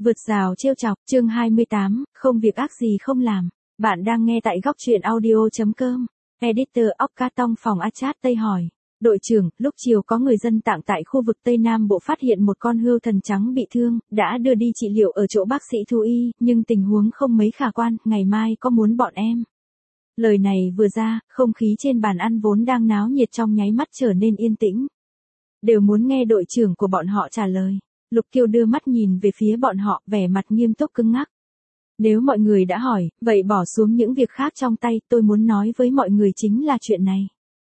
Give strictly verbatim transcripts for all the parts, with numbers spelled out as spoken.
Vượt rào trêu chọc, chương hai mươi tám, không việc ác gì không làm. Bạn đang nghe tại góc truyện audio.com. Editor Ocatong phòng Achat Tây hỏi. Đội trưởng, lúc chiều có người dân tạng tại khu vực Tây Nam Bộ phát hiện một con hươu thần trắng bị thương, đã đưa đi trị liệu ở chỗ bác sĩ thú y, nhưng tình huống không mấy khả quan, ngày mai có muốn bọn em. Lời này vừa ra, không khí trên bàn ăn vốn đang náo nhiệt trong nháy mắt trở nên yên tĩnh. Đều muốn nghe đội trưởng của bọn họ trả lời. Lục Kiều đưa mắt nhìn về phía bọn họ, vẻ mặt nghiêm túc cứng ngắc. Nếu mọi người đã hỏi, vậy bỏ xuống những việc khác trong tay, tôi muốn nói với mọi người chính là chuyện này.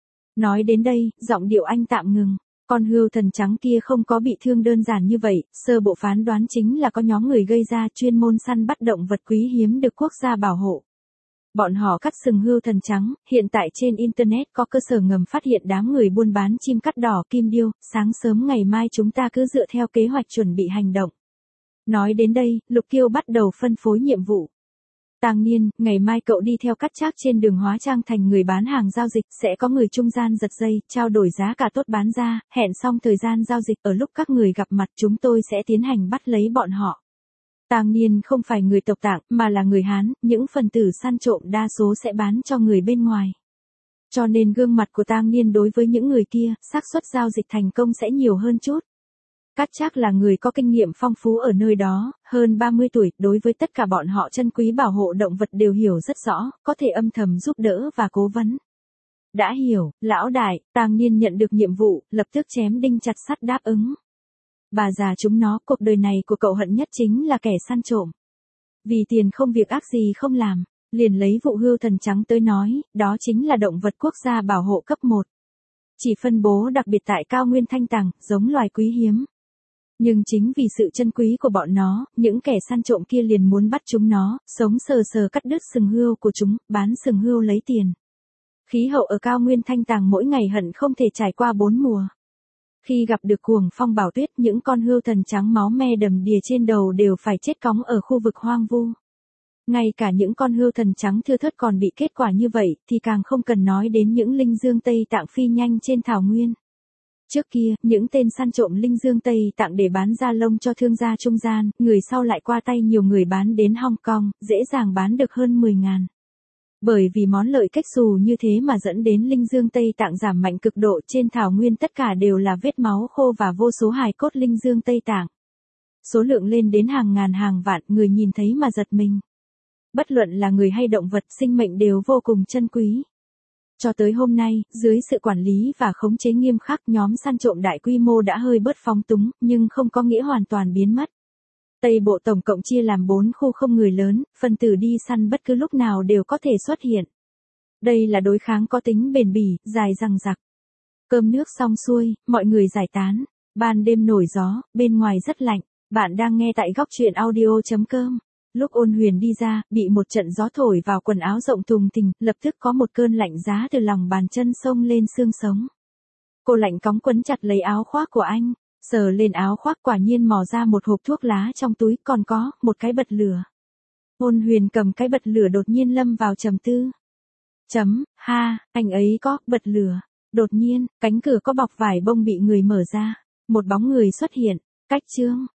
Nói đến đây, giọng điệu anh tạm ngừng. Con hươu thần trắng kia không có bị thương đơn giản như vậy, sơ bộ phán đoán chính là có nhóm người gây ra chuyên môn săn bắt động vật quý hiếm được quốc gia bảo hộ. Bọn họ cắt sừng hươu thần trắng, hiện tại trên Internet có cơ sở ngầm phát hiện đám người buôn bán chim cắt đỏ kim điêu, sáng sớm ngày mai chúng ta cứ dựa theo kế hoạch chuẩn bị hành động. Nói đến đây, Lục Kiều bắt đầu phân phối nhiệm vụ. Tang Niên, ngày mai cậu đi theo Cát Trác trên đường hóa trang thành người bán hàng giao dịch, sẽ có người trung gian giật dây, trao đổi giá cả tốt bán ra, hẹn xong thời gian giao dịch ở lúc các người gặp mặt chúng tôi sẽ tiến hành bắt lấy bọn họ. Tang Niên không phải người tộc Tạng, mà là người Hán, những phần tử săn trộm đa số sẽ bán cho người bên ngoài. Cho nên gương mặt của Tang Niên đối với những người kia, xác suất giao dịch thành công sẽ nhiều hơn chút. Cát Trác là người có kinh nghiệm phong phú ở nơi đó, hơn ba mươi tuổi, đối với tất cả bọn họ chân quý bảo hộ động vật đều hiểu rất rõ, có thể âm thầm giúp đỡ và cố vấn. Đã hiểu, lão đại, Tang Niên nhận được nhiệm vụ, lập tức chém đinh chặt sắt đáp ứng. Bà già chúng nó, cuộc đời này của cậu hận nhất chính là kẻ săn trộm. Vì tiền không việc ác gì không làm, liền lấy vụ hươu thần trắng tới nói, đó chính là động vật quốc gia bảo hộ cấp một. Chỉ phân bố đặc biệt tại cao nguyên Thanh Tàng, giống loài quý hiếm. Nhưng chính vì sự chân quý của bọn nó, những kẻ săn trộm kia liền muốn bắt chúng nó, sống sờ sờ cắt đứt sừng hươu của chúng, bán sừng hươu lấy tiền. Khí hậu ở cao nguyên Thanh Tàng mỗi ngày hận không thể trải qua bốn mùa. Khi gặp được cuồng phong bão tuyết, những con hươu thần trắng máu me đầm đìa trên đầu đều phải chết cóng ở khu vực hoang vu. Ngay cả những con hươu thần trắng thưa thớt còn bị kết quả như vậy, thì càng không cần nói đến những linh dương Tây Tạng phi nhanh trên thảo nguyên. Trước kia, những tên săn trộm linh dương Tây Tạng để bán da lông cho thương gia trung gian, người sau lại qua tay nhiều người bán đến Hong Kong, dễ dàng bán được hơn mười ngàn. Bởi vì món lợi cách xù như thế mà dẫn đến linh dương Tây Tạng giảm mạnh cực độ, trên thảo nguyên tất cả đều là vết máu khô và vô số hài cốt linh dương Tây Tạng. Số lượng lên đến hàng ngàn hàng vạn, người nhìn thấy mà giật mình. Bất luận là người hay động vật, sinh mệnh đều vô cùng chân quý. Cho tới hôm nay, dưới sự quản lý và khống chế nghiêm khắc, nhóm săn trộm đại quy mô đã hơi bớt phóng túng, nhưng không có nghĩa hoàn toàn biến mất. Tây Bộ tổng cộng chia làm bốn khu không người lớn, phần tử đi săn bất cứ lúc nào đều có thể xuất hiện. Đây là đối kháng có tính bền bỉ, dài dằng dặc. Cơm nước xong xuôi, mọi người giải tán. Ban đêm nổi gió, bên ngoài rất lạnh. Bạn đang nghe tại góc truyện audio.com. Lúc Ôn Huyền đi ra, bị một trận gió thổi vào quần áo rộng thùng thình, lập tức có một cơn lạnh giá từ lòng bàn chân xông lên xương sống. Cô lạnh cóng quấn chặt lấy áo khoác của anh, sờ lên áo khoác quả nhiên mò ra một hộp thuốc lá trong túi, còn có một cái bật lửa. Ôn Huyền cầm cái bật lửa đột nhiên lâm vào trầm tư. Chấm, ha, anh ấy có bật lửa. Đột nhiên, cánh cửa có bọc vải bông bị người mở ra. Một bóng người xuất hiện, cách chương.